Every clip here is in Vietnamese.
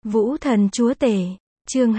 Vũ thần chúa tể, chương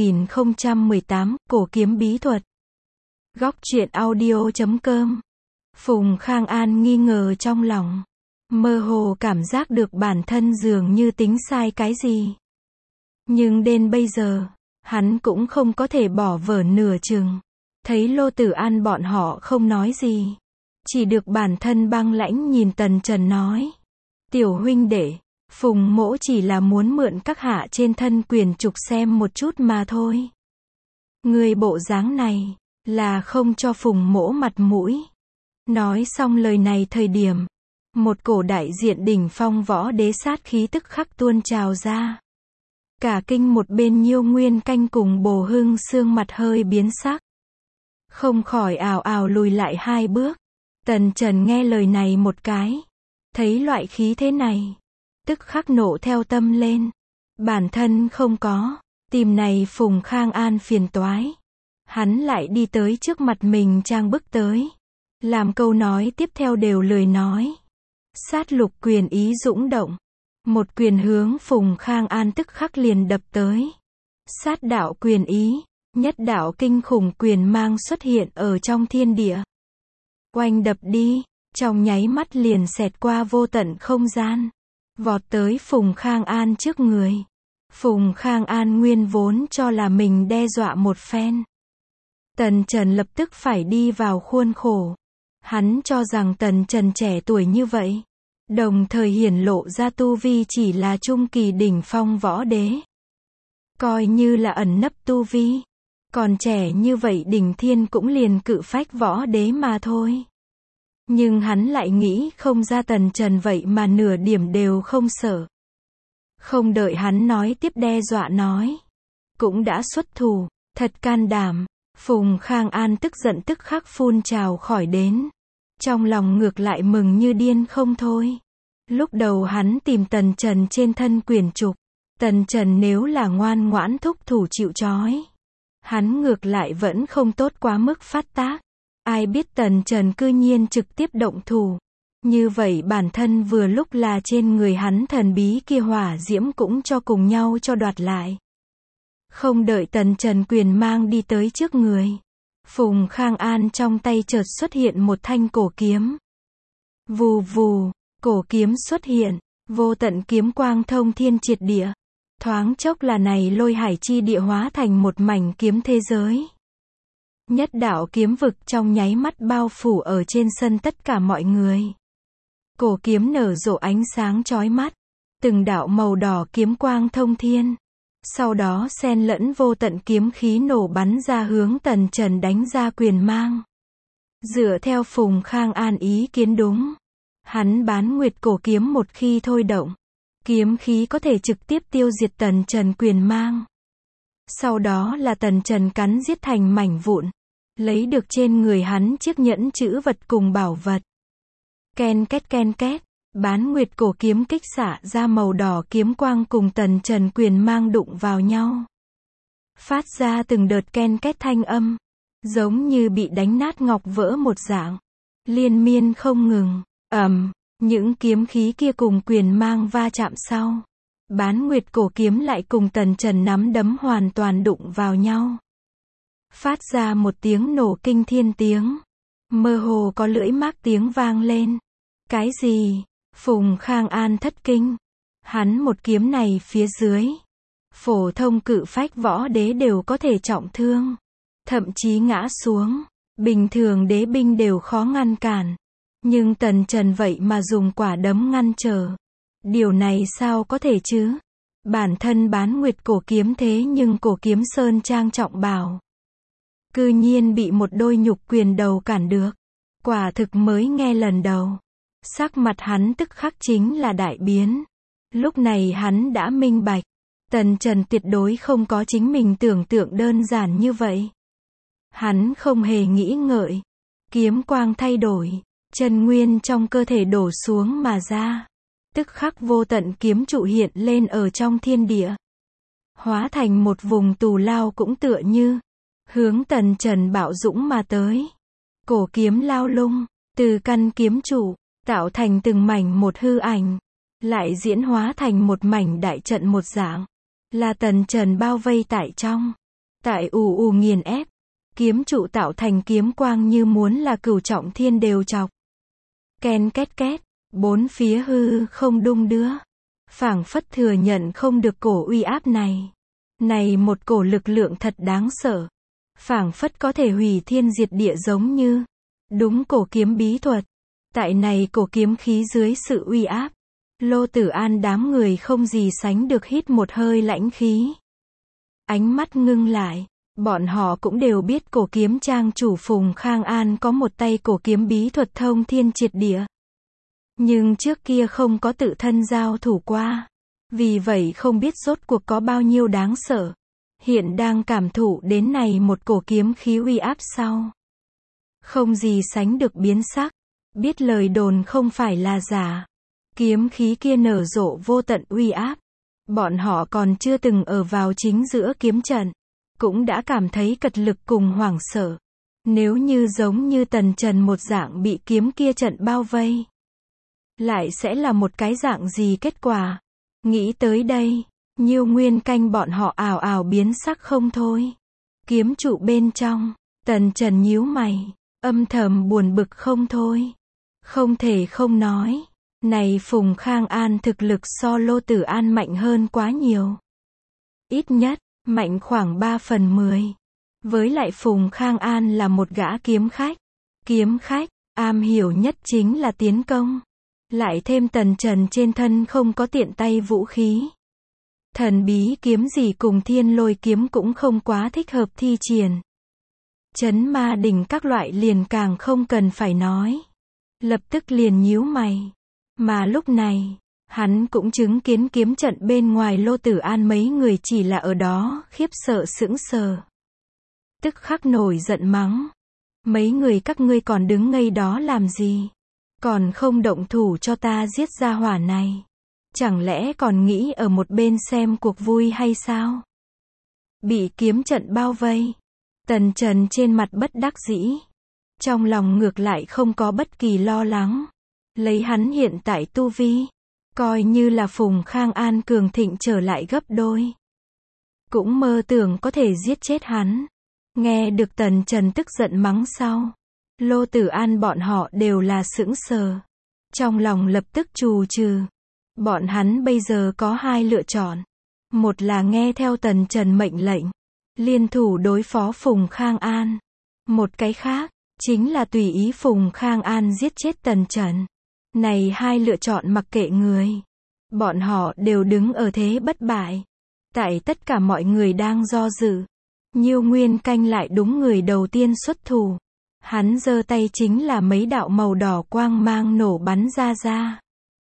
2018, cổ kiếm bí thuật. Góc truyện audio.com. Phùng Khang An nghi ngờ trong lòng, mơ hồ cảm giác được bản thân dường như tính sai cái gì. Nhưng đến bây giờ, hắn cũng không có thể bỏ vở nửa chừng. Thấy Lô Tử An bọn họ không nói gì, chỉ được bản thân băng lãnh nhìn Tần Trần nói: "Tiểu huynh đệ, Phùng mỗ chỉ là muốn mượn các hạ trên thân quyền trục xem một chút mà thôi. Người bộ dáng này, là không cho Phùng mỗ mặt mũi." Nói xong lời này thời điểm, một cổ đại diện đỉnh phong võ đế sát khí tức khắc tuôn trào ra. Cả kinh một bên Nhiêu Nguyên Canh cùng Bồ Hưng Xương mặt hơi biến sắc, không khỏi ào ào lùi lại hai bước. Tần Trần nghe lời này một cái, thấy loại khí thế này, tức khắc nộ theo tâm lên. Bản thân không có, tìm này Phùng Khang An phiền toái. Hắn lại đi tới trước mặt mình trang bức tới. Làm câu nói tiếp theo đều lười nói. Sát lục quyền ý dũng động. Một quyền hướng Phùng Khang An tức khắc liền đập tới. Sát đạo quyền ý, nhất đạo kinh khủng quyền mang xuất hiện ở trong thiên địa. Oanh đập đi, trong nháy mắt liền xẹt qua vô tận không gian. Vọt tới Phùng Khang An trước người. Phùng Khang An nguyên vốn cho là mình đe dọa một phen. Tần Trần lập tức phải đi vào khuôn khổ. Hắn cho rằng Tần Trần trẻ tuổi như vậy, đồng thời hiển lộ ra tu vi chỉ là trung kỳ đỉnh phong võ đế. Coi như là ẩn nấp tu vi, còn trẻ như vậy đỉnh thiên cũng liền cự phách võ đế mà thôi. Nhưng hắn lại nghĩ không ra Tần Trần vậy mà nửa điểm đều không sợ. Không đợi hắn nói tiếp đe dọa nói, cũng đã xuất thủ, thật can đảm. Phùng Khang An tức giận tức khắc phun trào khỏi đến. Trong lòng ngược lại mừng như điên không thôi. Lúc đầu hắn tìm Tần Trần trên thân quyền trục. Tần Trần nếu là ngoan ngoãn thúc thủ chịu trói, hắn ngược lại vẫn không tốt quá mức phát tác. Ai biết Tần Trần cư nhiên trực tiếp động thủ. Như vậy bản thân vừa lúc là trên người hắn thần bí kia hỏa diễm cũng cho cùng nhau cho đoạt lại. Không đợi Tần Trần quyền mang đi tới trước người, Phùng Khang An trong tay chợt xuất hiện một thanh cổ kiếm. Vù vù, cổ kiếm xuất hiện, vô tận kiếm quang thông thiên triệt địa. Thoáng chốc là này lôi hải chi địa hóa thành một mảnh kiếm thế giới. Nhất đạo kiếm vực trong nháy mắt bao phủ ở trên sân tất cả mọi người. Cổ kiếm nở rộ ánh sáng chói mắt, từng đạo màu đỏ kiếm quang thông thiên. Sau đó xen lẫn vô tận kiếm khí nổ bắn ra hướng Tần Trần đánh ra quyền mang. Dựa theo Phùng Khang An ý kiến đúng, hắn bán nguyệt cổ kiếm một khi thôi động, kiếm khí có thể trực tiếp tiêu diệt Tần Trần quyền mang. Sau đó là Tần Trần cắn giết thành mảnh vụn, lấy được trên người hắn chiếc nhẫn chữ vật cùng bảo vật. Ken két, bán nguyệt cổ kiếm kích xạ ra màu đỏ kiếm quang cùng Tần Trần quyền mang đụng vào nhau. Phát ra từng đợt ken két thanh âm, giống như bị đánh nát ngọc vỡ một dạng. Liên miên không ngừng, những kiếm khí kia cùng quyền mang va chạm sau. Bán nguyệt cổ kiếm lại cùng Tần Trần nắm đấm hoàn toàn đụng vào nhau. Phát ra một tiếng nổ kinh thiên tiếng. Mơ hồ có lưỡi mác tiếng vang lên. Cái gì? Phùng Khang An thất kinh. Hắn một kiếm này phía dưới, phổ thông cự phách võ đế đều có thể trọng thương, thậm chí ngã xuống. Bình thường đế binh đều khó ngăn cản. Nhưng Tần Trần vậy mà dùng quả đấm ngăn trở. Điều này sao có thể chứ? Bản thân bán nguyệt cổ kiếm thế nhưng cổ kiếm sơn trang trọng bảo, cư nhiên bị một đôi nhục quyền đầu cản được. Quả thực mới nghe lần đầu. Sắc mặt hắn tức khắc chính là đại biến. Lúc này hắn đã minh bạch, Tần Trần tuyệt đối không có chính mình tưởng tượng đơn giản như vậy. Hắn không hề nghĩ ngợi, kiếm quang thay đổi, chân nguyên trong cơ thể đổ xuống mà ra. Tức khắc vô tận kiếm trụ hiện lên ở trong thiên địa, hóa thành một vùng tù lao cũng tựa như hướng Tần Trần bạo dũng mà tới. Cổ kiếm lao lung, từ căn kiếm trụ tạo thành từng mảnh một hư ảnh, lại diễn hóa thành một mảnh đại trận một dạng. là tần trần bao vây tại trong. Tại ù ù nghiền ép, kiếm trụ tạo thành kiếm quang như muốn là cửu trọng thiên đều chọc. Ken két két, bốn phía hư không đung đưa. Phảng phất thừa nhận không được cổ uy áp này. Này một cổ lực lượng thật đáng sợ. Phảng phất có thể hủy thiên diệt địa giống như. Đúng cổ kiếm bí thuật. Tại này cổ kiếm khí dưới sự uy áp. Lô Tử An đám người không gì sánh được hít một hơi lãnh khí. Ánh mắt ngưng lại. Bọn họ cũng đều biết cổ kiếm trang chủ Phùng Khang An có một tay cổ kiếm bí thuật thông thiên triệt địa. Nhưng trước kia không có tự thân giao thủ qua. Vì vậy không biết rốt cuộc có bao nhiêu đáng sợ. Hiện đang cảm thụ đến này một cổ kiếm khí uy áp sau. Không gì sánh được biến sắc. Biết lời đồn không phải là giả. Kiếm khí kia nở rộ vô tận uy áp. Bọn họ còn chưa từng ở vào chính giữa kiếm trận. Cũng đã cảm thấy cật lực cùng hoảng sợ. Nếu như giống như tần trần một dạng bị kiếm kia trận bao vây. Lại sẽ là một cái dạng gì kết quả? Nghĩ tới đây, Nhiêu Nguyên Canh bọn họ ào ào biến sắc không thôi. Kiếm trụ bên trong, tần trần nhíu mày, âm thầm buồn bực không thôi. Không thể không nói, này Phùng Khang An thực lực so Lô Tử An mạnh hơn quá nhiều. Ít nhất, mạnh khoảng 3/10. Với lại Phùng Khang An là một gã kiếm khách. Kiếm khách, am hiểu nhất chính là tiến công. Lại thêm tần trần trên thân không có tiện tay vũ khí. Thần bí kiếm gì cùng thiên lôi kiếm cũng không quá thích hợp thi triển. Chấn ma đỉnh các loại liền càng không cần phải nói. Lập tức liền nhíu mày. Mà lúc này, hắn cũng chứng kiến kiếm trận bên ngoài Lô Tử An mấy người chỉ là ở đó, khiếp sợ sững sờ. Tức khắc nổi giận mắng. Mấy người các ngươi còn đứng ngây đó làm gì? Còn không động thủ cho ta giết ra hỏa này. Chẳng lẽ còn nghĩ ở một bên xem cuộc vui hay sao? Bị kiếm trận bao vây. Tần Trần trên mặt bất đắc dĩ. Trong lòng ngược lại không có bất kỳ lo lắng. Lấy hắn hiện tại tu vi. Coi như là Phùng Khang An cường thịnh trở lại gấp đôi. Cũng mơ tưởng có thể giết chết hắn. Nghe được Tần Trần tức giận mắng sau. Lô Tử An bọn họ đều là sững sờ. Trong lòng lập tức trù trừ. Bọn hắn bây giờ có hai lựa chọn. Một là nghe theo Tần Trần mệnh lệnh. Liên thủ đối phó Phùng Khang An. Một cái khác, chính là tùy ý Phùng Khang An giết chết Tần Trần. Này hai lựa chọn mặc kệ người. Bọn họ đều đứng ở thế bất bại. Tại tất cả mọi người đang do dự. Nhiêu Nguyên Canh lại đúng người đầu tiên xuất thủ. Hắn giơ tay chính là mấy đạo màu đỏ quang mang nổ bắn ra.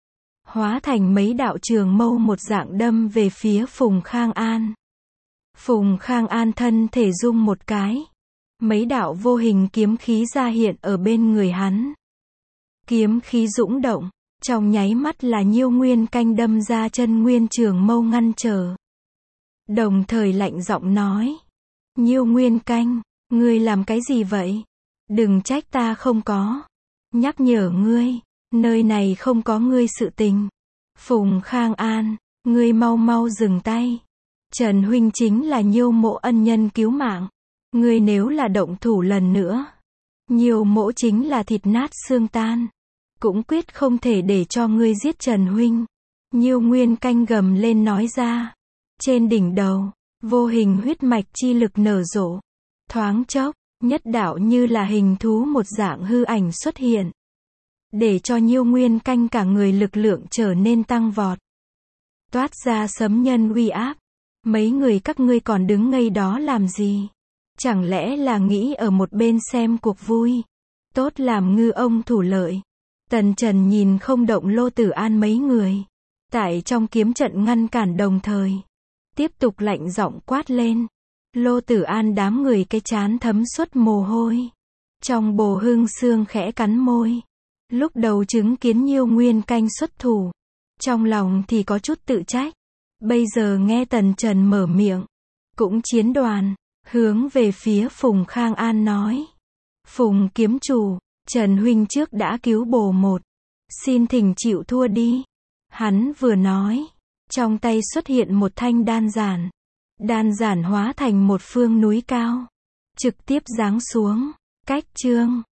Hóa thành mấy đạo trường mâu một dạng đâm về phía Phùng Khang An. Phùng Khang An thân thể rung một cái. Mấy đạo vô hình kiếm khí ra hiện ở bên người hắn. Kiếm khí dũng động, trong nháy mắt là Nhiêu Nguyên Canh đâm ra chân nguyên trường mâu ngăn trở. Đồng thời lạnh giọng nói. Nhiêu Nguyên Canh, ngươi làm cái gì vậy? Đừng trách ta không có. Nhắc nhở ngươi, nơi này không có ngươi sự tình. Phùng Khang An, ngươi mau mau dừng tay. Trần huynh chính là Nhiêu mỗ ân nhân cứu mạng. Ngươi nếu là động thủ lần nữa, Nhiêu mỗ chính là thịt nát xương tan. Cũng quyết không thể để cho ngươi giết Trần huynh. Nhiêu Nguyên Canh gầm lên nói ra. Trên đỉnh đầu, vô hình huyết mạch chi lực nở rộ. Thoáng chốc, nhất đạo như là hình thú một dạng hư ảnh xuất hiện. Để cho Nhiêu Nguyên Canh cả người lực lượng trở nên tăng vọt. Toát ra sấm nhân uy áp. Mấy người các ngươi còn đứng ngây đó làm gì? Chẳng lẽ là nghĩ ở một bên xem cuộc vui? Tốt làm ngư ông thủ lợi. Tần Trần nhìn không động Lô Tử An mấy người. Tại trong kiếm trận ngăn cản đồng thời. Tiếp tục lạnh giọng quát lên. Lô Tử An đám người cái trán thấm suốt mồ hôi. Trong bồ hương xương khẽ cắn môi. Lúc đầu chứng kiến Nhiêu Nguyên Canh xuất thủ. Trong lòng thì có chút tự trách. Bây giờ nghe Tần Trần mở miệng. Cũng chiến đoàn. Hướng về phía Phùng Khang An nói. Phùng kiếm chủ, Trần huynh trước đã cứu bồ một. Xin thỉnh chịu thua đi. Hắn vừa nói. Trong tay xuất hiện một thanh đan giản. Đan giản hóa thành một phương núi cao. Trực tiếp giáng xuống. Cách chương.